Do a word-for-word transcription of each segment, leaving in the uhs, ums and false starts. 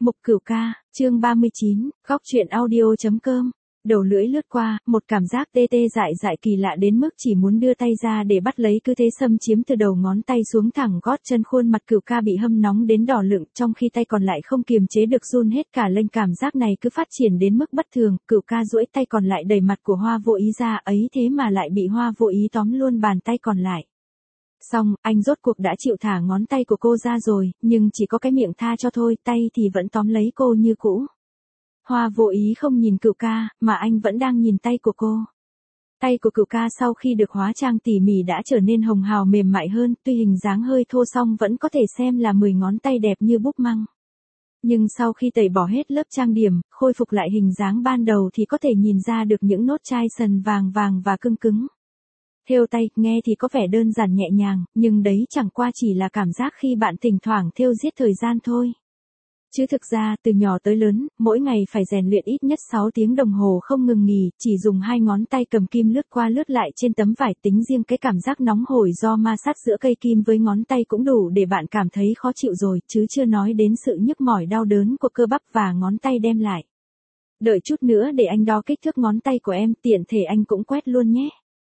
Mục Cửu Ca, chương ba mươi chín, góc truyện audio.com. Đầu lưỡi lướt qua, một cảm giác tê tê dại dại kỳ lạ đến mức chỉ muốn đưa tay ra để bắt lấy, cứ thế xâm chiếm từ đầu ngón tay xuống thẳng gót chân. Khuôn mặt Cửu Ca bị hâm nóng đến đỏ lựng, trong khi tay còn lại không kiềm chế được run hết cả lên. Cảm giác này cứ phát triển đến mức bất thường, Cửu Ca duỗi tay còn lại đẩy mặt của Hoa Vô Ý ra, ấy thế mà lại bị Hoa Vô Ý tóm luôn bàn tay còn lại. Xong, anh rốt cuộc đã chịu thả ngón tay của cô ra rồi, nhưng chỉ có cái miệng tha cho thôi, tay thì vẫn tóm lấy cô như cũ. Hoa Vô Ý không nhìn Cửu Ca, mà anh vẫn đang nhìn tay của cô. Tay của Cửu Ca sau khi được hóa trang tỉ mỉ đã trở nên hồng hào mềm mại hơn, tuy hình dáng hơi thô song vẫn có thể xem là mười ngón tay đẹp như búp măng. Nhưng sau khi tẩy bỏ hết lớp trang điểm, khôi phục lại hình dáng ban đầu thì có thể nhìn ra được những nốt chai sần vàng vàng và cưng cứng. Thêu tay, nghe thì có vẻ đơn giản nhẹ nhàng, nhưng đấy chẳng qua chỉ là cảm giác khi bạn thỉnh thoảng thêu giết thời gian thôi. Chứ thực ra, từ nhỏ tới lớn, mỗi ngày phải rèn luyện ít nhất sáu tiếng đồng hồ không ngừng nghỉ, chỉ dùng hai ngón tay cầm kim lướt qua lướt lại trên tấm vải, tính riêng cái cảm giác nóng hổi do ma sát giữa cây kim với ngón tay cũng đủ để bạn cảm thấy khó chịu rồi, chứ chưa nói đến sự nhức mỏi đau đớn của cơ bắp và ngón tay đem lại. Đợi chút nữa để anh đo kích thước ngón tay của em, tiện thể anh cũng quét luôn nhé.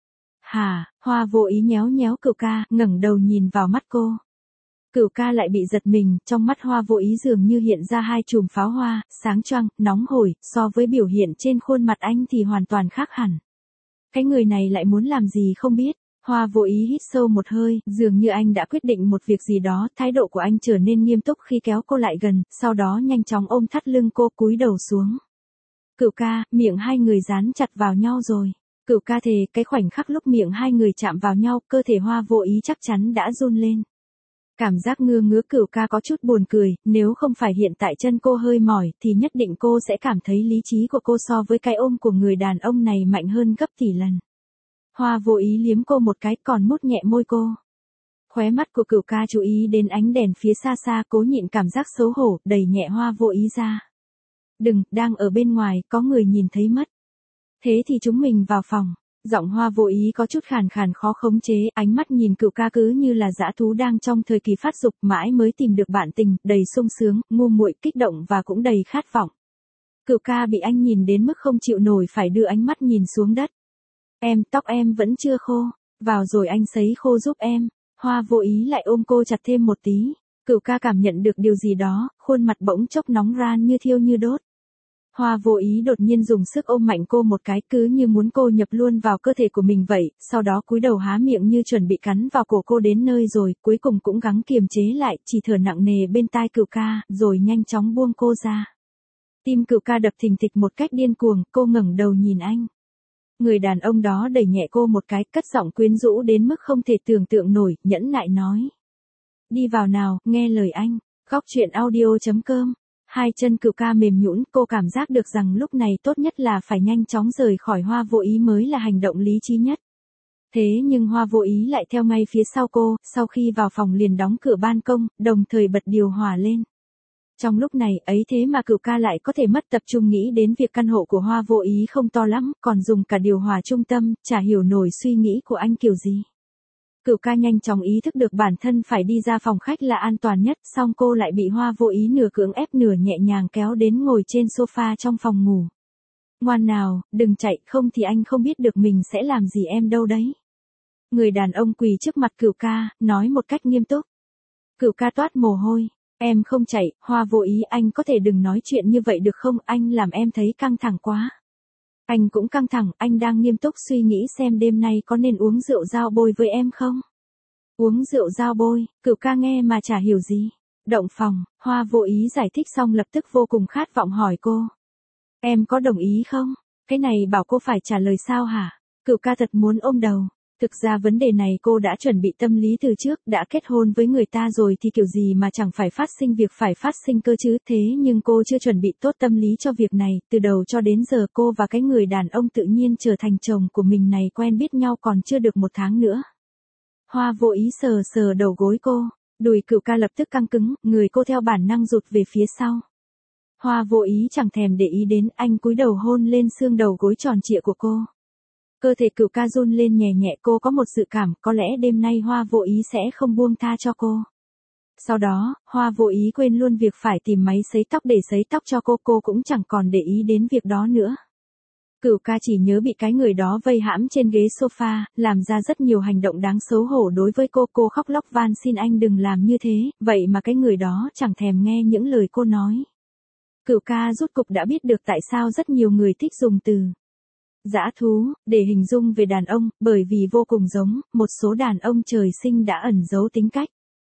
Hà, Hoa Vô Ý nhéo nhéo Cửu Ca, ngẩng đầu nhìn vào mắt cô. Cửu Ca lại bị giật mình, trong mắt Hoa Vô Ý dường như hiện ra hai chùm pháo hoa, sáng choang, nóng hổi, so với biểu hiện trên khuôn mặt anh thì hoàn toàn khác hẳn. Cái người này lại muốn làm gì không biết. Hoa Vô Ý hít sâu một hơi, dường như anh đã quyết định một việc gì đó, thái độ của anh trở nên nghiêm túc khi kéo cô lại gần, sau đó nhanh chóng ôm thắt lưng cô, cúi đầu xuống. Cửu Ca, miệng hai người dán chặt vào nhau rồi. Cửu Ca thề, cái khoảnh khắc lúc miệng hai người chạm vào nhau, cơ thể Hoa Vô Ý chắc chắn đã run lên. Cảm giác ngứa ngứa Cửu Ca có chút buồn cười, nếu không phải hiện tại chân cô hơi mỏi thì nhất định cô sẽ cảm thấy lý trí của cô so với cái ôm của người đàn ông này mạnh hơn gấp tỷ lần. Hoa Vô Ý liếm cô một cái, còn mút nhẹ môi cô. Khóe mắt của Cửu Ca chú ý đến ánh đèn phía xa xa, cố nhịn cảm giác xấu hổ, đẩy nhẹ Hoa Vô Ý ra. Đừng, đang ở bên ngoài, có người nhìn thấy mất. Thế thì chúng mình vào phòng. Giọng Hoa Vô Ý có chút khàn khàn khó khống chế, ánh mắt nhìn Cửu Ca cứ như là dã thú đang trong thời kỳ phát dục, mãi mới tìm được bạn tình, đầy sung sướng, ngu muội, kích động và cũng đầy khát vọng. Cửu Ca bị anh nhìn đến mức không chịu nổi, phải đưa ánh mắt nhìn xuống đất. Em, tóc em vẫn chưa khô, vào rồi anh sấy khô giúp em. Hoa Vô Ý lại ôm cô chặt thêm một tí. Cửu Ca cảm nhận được điều gì đó, khuôn mặt bỗng chốc nóng ran như thiêu như đốt. Hoa Vô Ý đột nhiên dùng sức ôm mạnh cô một cái, cứ như muốn cô nhập luôn vào cơ thể của mình vậy, sau đó cúi đầu há miệng như chuẩn bị cắn vào cổ cô đến nơi rồi, cuối cùng cũng gắng kiềm chế lại, chỉ thở nặng nề bên tai Cửu Ca, rồi nhanh chóng buông cô ra. Tim Cửu Ca đập thình thịch một cách điên cuồng, cô ngẩng đầu nhìn anh. Người đàn ông đó đẩy nhẹ cô một cái, cất giọng quyến rũ đến mức không thể tưởng tượng nổi, nhẫn nại nói. Đi vào nào, nghe lời anh. Góc truyện audio.com. Hai chân Cửu Ca mềm nhũn, cô cảm giác được rằng lúc này tốt nhất là phải nhanh chóng rời khỏi Hoa Vô Ý mới là hành động lý trí nhất. Thế nhưng Hoa Vô Ý lại theo ngay phía sau cô, sau khi vào phòng liền đóng cửa ban công, đồng thời bật điều hòa lên. Trong lúc này ấy thế mà Cửu Ca lại có thể mất tập trung nghĩ đến việc căn hộ của Hoa Vô Ý không to lắm, còn dùng cả điều hòa trung tâm, chả hiểu nổi suy nghĩ của anh kiểu gì. Cửu Ca nhanh chóng ý thức được bản thân phải đi ra phòng khách là an toàn nhất, song cô lại bị Hoa Vô Ý nửa cưỡng ép nửa nhẹ nhàng kéo đến ngồi trên sofa trong phòng ngủ. Ngoan nào, đừng chạy, không thì anh không biết được mình sẽ làm gì em đâu đấy. Người đàn ông quỳ trước mặt Cửu Ca, nói một cách nghiêm túc. Cửu Ca toát mồ hôi. Em không chạy, Hoa Vô Ý, anh có thể đừng nói chuyện như vậy được không, anh làm em thấy căng thẳng quá. Anh cũng căng thẳng, anh đang nghiêm túc suy nghĩ xem đêm nay có nên uống rượu dao bôi với em không? Uống rượu dao bôi, Cửu Ca nghe mà chả hiểu gì. Động phòng, Hoa Vô Ý giải thích xong lập tức vô cùng khát vọng hỏi cô. Em có đồng ý không? Cái này bảo cô phải trả lời sao hả? Cửu Ca thật muốn ôm đầu. Thực ra vấn đề này cô đã chuẩn bị tâm lý từ trước, đã kết hôn với người ta rồi thì kiểu gì mà chẳng phải phát sinh việc phải phát sinh cơ chứ, thế nhưng cô chưa chuẩn bị tốt tâm lý cho việc này, từ đầu cho đến giờ cô và cái người đàn ông tự nhiên trở thành chồng của mình này quen biết nhau còn chưa được một tháng nữa. Hoa Vô Ý sờ sờ đầu gối cô, đùi Cửu Ca lập tức căng cứng, người cô theo bản năng rụt về phía sau. Hoa Vô Ý chẳng thèm để ý đến, anh cúi đầu hôn lên xương đầu gối tròn trịa của cô. Cơ thể Cửu Ca run lên nhẹ nhẹ, cô có một dự cảm, có lẽ đêm nay Hoa Vô Ý sẽ không buông tha cho cô. Sau đó, Hoa vô ý quên luôn việc phải tìm máy sấy tóc để sấy tóc cho cô, cô cũng chẳng còn để ý đến việc đó nữa. Cửu ca chỉ nhớ bị cái người đó vây hãm trên ghế sofa, làm ra rất nhiều hành động đáng xấu hổ đối với cô. Cô khóc lóc van xin anh đừng làm như thế, vậy mà cái người đó chẳng thèm nghe những lời cô nói. Cửu ca rốt cục đã biết được tại sao rất nhiều người thích dùng từ dã thú để hình dung về đàn ông, bởi vì vô cùng giống một số đàn ông trời sinh đã ẩn giấu tính cách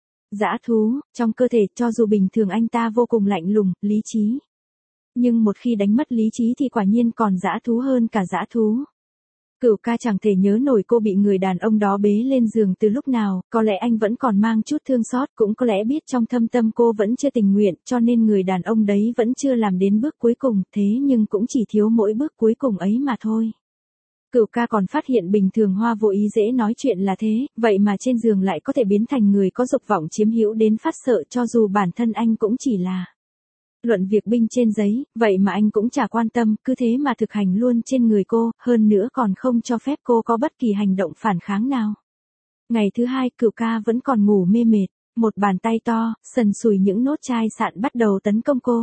dã thú trong cơ thể. Cho dù bình thường anh ta vô cùng lạnh lùng, lý trí, nhưng một khi đánh mất lý trí thì quả nhiên còn dã thú hơn cả dã thú. Cửu ca chẳng thể nhớ nổi cô bị người đàn ông đó bế lên giường từ lúc nào, có lẽ anh vẫn còn mang chút thương xót, cũng có lẽ biết trong thâm tâm cô vẫn chưa tình nguyện, cho nên người đàn ông đấy vẫn chưa làm đến bước cuối cùng, thế nhưng cũng chỉ thiếu mỗi bước cuối cùng ấy mà thôi. Cửu ca còn phát hiện bình thường Hoa vô ý dễ nói chuyện là thế, vậy mà trên giường lại có thể biến thành người có dục vọng chiếm hữu đến phát sợ, cho dù bản thân anh cũng chỉ là luận việc binh trên giấy, vậy mà anh cũng chả quan tâm, cứ thế mà thực hành luôn trên người cô, hơn nữa còn không cho phép cô có bất kỳ hành động phản kháng nào. Ngày thứ hai, Cửu ca vẫn còn ngủ mê mệt, một bàn tay to, sần sùi những nốt chai sạn bắt đầu tấn công cô.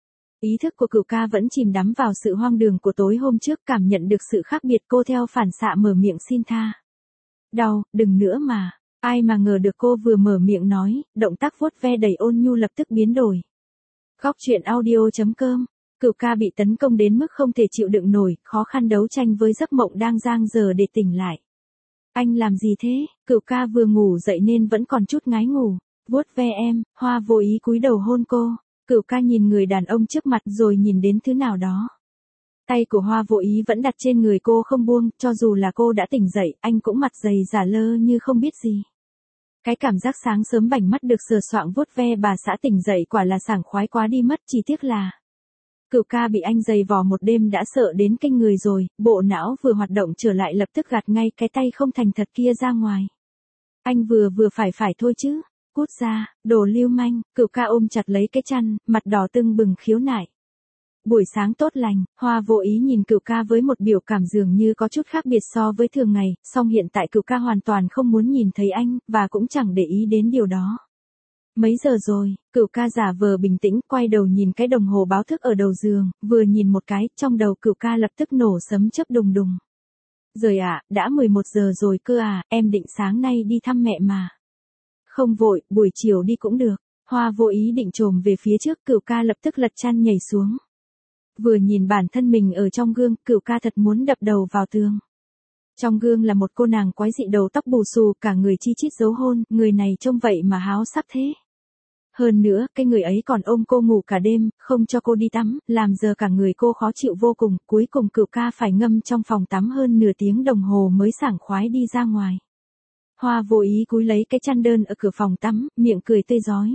Ý thức của Cửu ca vẫn chìm đắm vào sự hoang đường của tối hôm trước, cảm nhận được sự khác biệt, cô theo phản xạ mở miệng xin tha. Đau, đừng nữa mà. Ai mà ngờ được cô vừa mở miệng nói, động tác vuốt ve đầy ôn nhu lập tức biến đổi. Góc truyện audio chấm com. Cửu ca bị tấn công đến mức không thể chịu đựng nổi, khó khăn đấu tranh với giấc mộng đang giang dở để tỉnh lại. Anh làm gì thế? Cửu ca vừa ngủ dậy nên vẫn còn chút ngái ngủ. Vuốt ve em, Hoa vô ý cúi đầu hôn cô. Cửu ca nhìn người đàn ông trước mặt rồi nhìn đến thứ nào đó. Tay của Hoa vô ý vẫn đặt trên người cô không buông, cho dù là cô đã tỉnh dậy, anh cũng mặt dày giả lơ như không biết gì. Cái cảm giác sáng sớm bảnh mắt được sờ soạng vuốt ve bà xã tỉnh dậy quả là sảng khoái quá đi mất, chỉ tiếc là Cửu ca bị anh giày vò một đêm đã sợ đến kinh người rồi, bộ não vừa hoạt động trở lại lập tức gạt ngay cái tay không thành thật kia ra ngoài. Anh vừa vừa phải phải thôi chứ, cút ra, đồ lưu manh. Cửu ca ôm chặt lấy cái chăn, mặt đỏ tưng bừng khiếu nại. Buổi sáng tốt lành, Hoa vô ý nhìn Cửu ca với một biểu cảm dường như có chút khác biệt so với thường ngày, song hiện tại Cửu ca hoàn toàn không muốn nhìn thấy anh, và cũng chẳng để ý đến điều đó. Mấy giờ rồi? Cửu ca giả vờ bình tĩnh, quay đầu nhìn cái đồng hồ báo thức ở đầu giường, vừa nhìn một cái, trong đầu Cửu ca lập tức nổ sấm chớp đùng đùng. Rồi à, đã mười một giờ rồi cơ à, em định sáng nay đi thăm mẹ mà. Không vội, buổi chiều đi cũng được. Hoa vô ý định trồm về phía trước, Cửu ca lập tức lật chăn nhảy xuống. Vừa nhìn bản thân mình ở trong gương, Cửu ca thật muốn đập đầu vào tường. Trong gương là một cô nàng quái dị đầu tóc bù xù, cả người chi chít dấu hôn, người này trông vậy mà háo sắc thế. Hơn nữa, cái người ấy còn ôm cô ngủ cả đêm, không cho cô đi tắm, làm giờ cả người cô khó chịu vô cùng, cuối cùng Cửu ca phải ngâm trong phòng tắm hơn nửa tiếng đồng hồ mới sảng khoái đi ra ngoài. Hoa vô ý cúi lấy cái chăn đơn ở cửa phòng tắm, miệng cười tươi rói.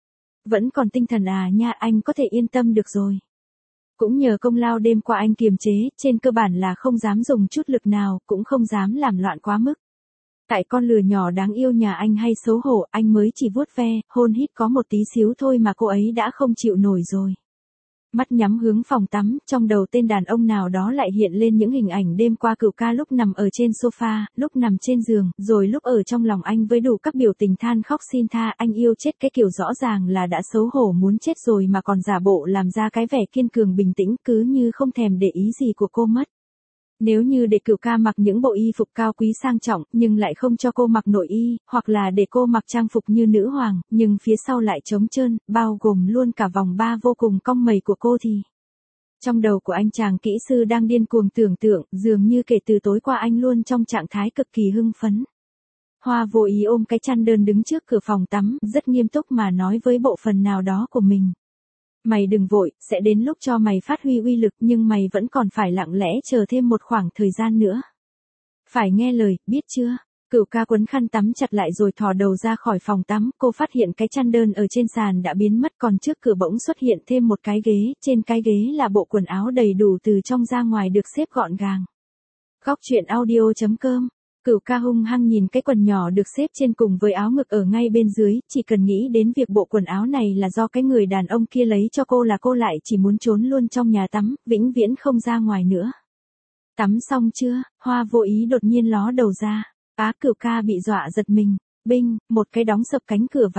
Vẫn còn tinh thần à nha, anh có thể yên tâm được rồi. Cũng nhờ công lao đêm qua anh kiềm chế, trên cơ bản là không dám dùng chút lực nào, cũng không dám làm loạn quá mức. Tại con lừa nhỏ đáng yêu nhà anh hay xấu hổ, anh mới chỉ vuốt ve, hôn hít có một tí xíu thôi mà cô ấy đã không chịu nổi rồi. Mắt nhắm hướng phòng tắm, trong đầu tên đàn ông nào đó lại hiện lên những hình ảnh đêm qua Cửu ca lúc nằm ở trên sofa, lúc nằm trên giường, rồi lúc ở trong lòng anh với đủ các biểu tình than khóc xin tha, anh yêu chết cái kiểu rõ ràng là đã xấu hổ muốn chết rồi mà còn giả bộ làm ra cái vẻ kiên cường bình tĩnh, cứ như không thèm để ý gì của cô mất. Nếu như để Cửu ca mặc những bộ y phục cao quý sang trọng, nhưng lại không cho cô mặc nội y, hoặc là để cô mặc trang phục như nữ hoàng, nhưng phía sau lại trống trơn, bao gồm luôn cả vòng ba vô cùng cong mày của cô thì... Trong đầu của anh chàng kỹ sư đang điên cuồng tưởng tượng, dường như kể từ tối qua anh luôn trong trạng thái cực kỳ hưng phấn. Hoa vô ý ôm cái chăn đơn đứng trước cửa phòng tắm, rất nghiêm túc mà nói với bộ phận nào đó của mình. Mày đừng vội, sẽ đến lúc cho mày phát huy uy lực nhưng mày vẫn còn phải lặng lẽ chờ thêm một khoảng thời gian nữa. Phải nghe lời, biết chưa? Cửu ca quấn khăn tắm chặt lại rồi thò đầu ra khỏi phòng tắm, cô phát hiện cái chăn đơn ở trên sàn đã biến mất, còn trước cửa bỗng xuất hiện thêm một cái ghế, trên cái ghế là bộ quần áo đầy đủ từ trong ra ngoài được xếp gọn gàng. Góc truyện audio chấm com. Cửu ca hung hăng nhìn cái quần nhỏ được xếp trên cùng với áo ngực ở ngay bên dưới, chỉ cần nghĩ đến việc bộ quần áo này là do cái người đàn ông kia lấy cho cô là cô lại chỉ muốn trốn luôn trong nhà tắm, vĩnh viễn không ra ngoài nữa. Tắm xong chưa? Hoa vô ý đột nhiên ló đầu ra. Á Cửu ca bị dọa giật mình. Binh, một cái đóng sập cánh cửa vào.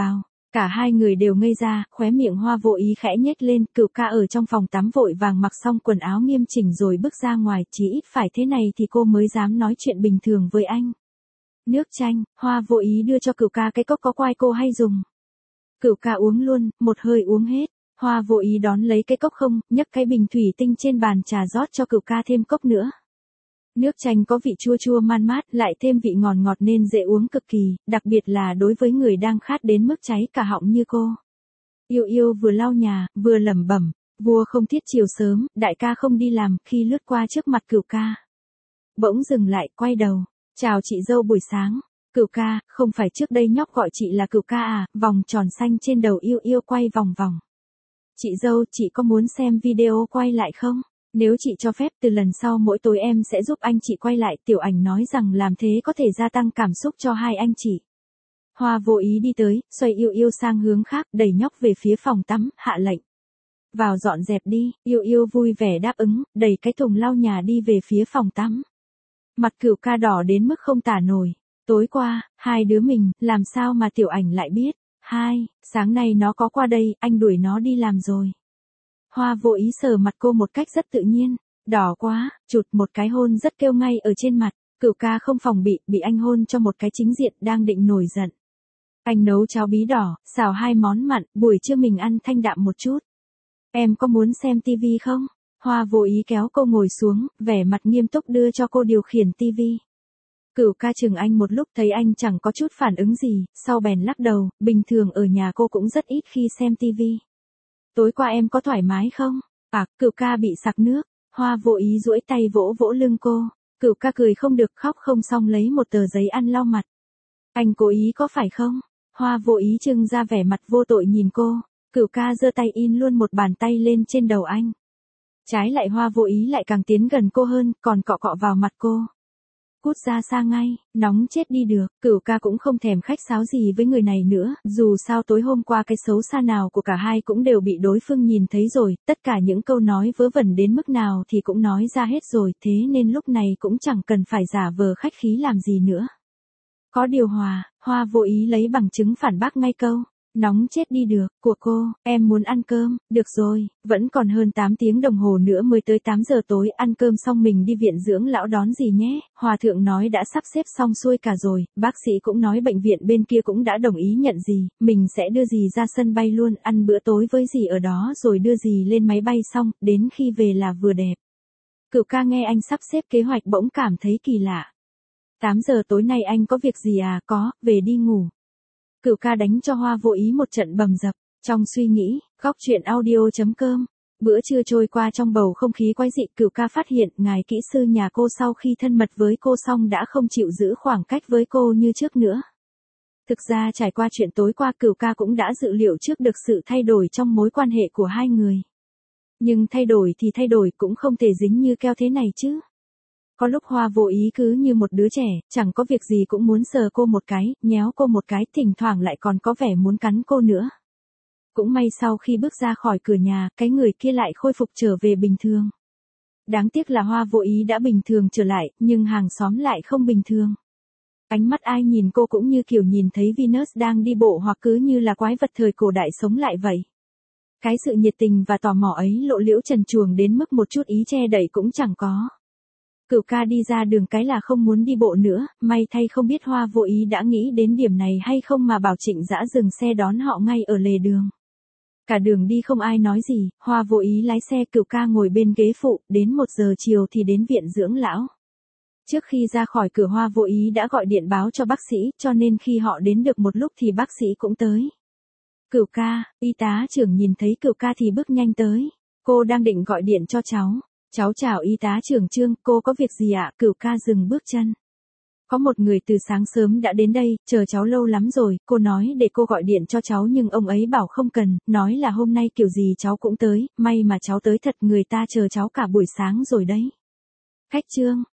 Cả hai người đều ngây ra, khóe miệng Hoa Vô Ý khẽ nhếch lên, Cửu ca ở trong phòng tắm vội vàng mặc xong quần áo nghiêm chỉnh rồi bước ra ngoài, chỉ ít phải thế này thì cô mới dám nói chuyện bình thường với anh. Nước chanh, Hoa Vô Ý đưa cho Cửu ca cái cốc có quai cô hay dùng. Cửu ca uống luôn, một hơi uống hết. Hoa Vô Ý đón lấy cái cốc không, nhấc cái bình thủy tinh trên bàn trà rót cho Cửu ca thêm cốc nữa. Nước chanh có vị chua chua man mát, lại thêm vị ngọt ngọt nên dễ uống cực kỳ, đặc biệt là đối với người đang khát đến mức cháy cả họng như cô. Yêu Yêu vừa lau nhà, vừa lẩm bẩm, vua không thiết chiều sớm, đại ca không đi làm, khi lướt qua trước mặt Cửu ca. Bỗng dừng lại, quay đầu, chào chị dâu buổi sáng. Cửu ca, không phải trước đây nhóc gọi chị là Cửu ca à, vòng tròn xanh trên đầu Yêu Yêu quay vòng vòng. Chị dâu, chị có muốn xem video quay lại không? Nếu chị cho phép từ lần sau mỗi tối em sẽ giúp anh chị quay lại, Tiểu Ảnh nói rằng làm thế có thể gia tăng cảm xúc cho hai anh chị. Hoa Vô Ý đi tới, xoay Yêu Yêu sang hướng khác, đẩy nhóc về phía phòng tắm, hạ lệnh. Vào dọn dẹp đi, Yêu Yêu vui vẻ đáp ứng, đẩy cái thùng lau nhà đi về phía phòng tắm. Mặt Cửu ca đỏ đến mức không tả nổi. Tối qua, hai đứa mình, làm sao mà Tiểu Ảnh lại biết? Hai, sáng nay nó có qua đây, anh đuổi nó đi làm rồi. Hoa Vô Ý sờ mặt cô một cách rất tự nhiên, đỏ quá, chụt một cái hôn rất kêu ngay ở trên mặt, Cửu ca không phòng bị, bị anh hôn cho một cái chính diện đang định nổi giận. Anh nấu cháo bí đỏ, xào hai món mặn, buổi trưa mình ăn thanh đạm một chút. Em có muốn xem tivi không? Hoa Vô Ý kéo cô ngồi xuống, vẻ mặt nghiêm túc đưa cho cô điều khiển tivi. Cửu ca chừng anh một lúc thấy anh chẳng có chút phản ứng gì, sau bèn lắc đầu, bình thường ở nhà cô cũng rất ít khi xem tivi. Tối qua em có thoải mái không? À, Cửu ca bị sặc nước. Hoa Vô Ý duỗi tay vỗ vỗ lưng cô. Cửu ca cười không được, khóc không xong lấy một tờ giấy ăn lau mặt. Anh cố ý có phải không? Hoa Vô Ý trưng ra vẻ mặt vô tội nhìn cô. Cửu ca giơ tay in luôn một bàn tay lên trên đầu anh. Trái lại Hoa Vô Ý lại càng tiến gần cô hơn, còn cọ cọ vào mặt cô. Cút ra xa ngay, nóng chết đi được, Cửu ca cũng không thèm khách sáo gì với người này nữa, dù sao tối hôm qua cái xấu xa nào của cả hai cũng đều bị đối phương nhìn thấy rồi, tất cả những câu nói vớ vẩn đến mức nào thì cũng nói ra hết rồi, thế nên lúc này cũng chẳng cần phải giả vờ khách khí làm gì nữa. Có điều hòa, Hoa Vô Ý lấy bằng chứng phản bác ngay câu. Nóng chết đi được, của cô, em muốn ăn cơm, được rồi, vẫn còn hơn tám tiếng đồng hồ nữa mới tới tám giờ tối, ăn cơm xong mình đi viện dưỡng lão đón gì nhé, Hòa thượng nói đã sắp xếp xong xuôi cả rồi, bác sĩ cũng nói bệnh viện bên kia cũng đã đồng ý nhận gì, mình sẽ đưa gì ra sân bay luôn, ăn bữa tối với gì ở đó rồi đưa gì lên máy bay xong, đến khi về là vừa đẹp. Cửu ca nghe anh sắp xếp kế hoạch bỗng cảm thấy kỳ lạ. tám giờ tối nay anh có việc gì à? Có, về đi ngủ. Cửu ca đánh cho Hoa Vô Ý một trận bầm dập, trong suy nghĩ, góc truyện audio chấm com. Bữa trưa trôi qua trong bầu không khí quái dị, Cửu ca phát hiện ngài kỹ sư nhà cô sau khi thân mật với cô xong đã không chịu giữ khoảng cách với cô như trước nữa. Thực ra trải qua chuyện tối qua, Cửu ca cũng đã dự liệu trước được sự thay đổi trong mối quan hệ của hai người. Nhưng thay đổi thì thay đổi cũng không thể dính như keo thế này chứ. Có lúc Hoa Vô Ý cứ như một đứa trẻ, chẳng có việc gì cũng muốn sờ cô một cái, nhéo cô một cái, thỉnh thoảng lại còn có vẻ muốn cắn cô nữa. Cũng may sau khi bước ra khỏi cửa nhà, cái người kia lại khôi phục trở về bình thường. Đáng tiếc là Hoa Vô Ý đã bình thường trở lại, nhưng hàng xóm lại không bình thường. Ánh mắt ai nhìn cô cũng như kiểu nhìn thấy Venus đang đi bộ hoặc cứ như là quái vật thời cổ đại sống lại vậy. Cái sự nhiệt tình và tò mò ấy lộ liễu trần truồng đến mức một chút ý che đậy cũng chẳng có. Cửu ca đi ra đường cái là không muốn đi bộ nữa, may thay không biết Hoa Vô Ý đã nghĩ đến điểm này hay không mà bảo Trịnh Dã dừng xe đón họ ngay ở lề đường. Cả đường đi không ai nói gì, Hoa Vô Ý lái xe, Cửu ca ngồi bên ghế phụ, đến một giờ chiều thì đến viện dưỡng lão. Trước khi ra khỏi cửa Hoa Vô Ý đã gọi điện báo cho bác sĩ, cho nên khi họ đến được một lúc thì bác sĩ cũng tới. Cửu ca, y tá trưởng nhìn thấy Cửu ca thì bước nhanh tới. Cô đang định gọi điện cho cháu. Cháu chào y tá trưởng Trương, cô có việc gì ạ? Cửu ca dừng bước chân. Có một người từ sáng sớm đã đến đây, chờ cháu lâu lắm rồi, cô nói để cô gọi điện cho cháu nhưng ông ấy bảo không cần, nói là hôm nay kiểu gì cháu cũng tới, may mà cháu tới thật, người ta chờ cháu cả buổi sáng rồi đấy. Khách Trương,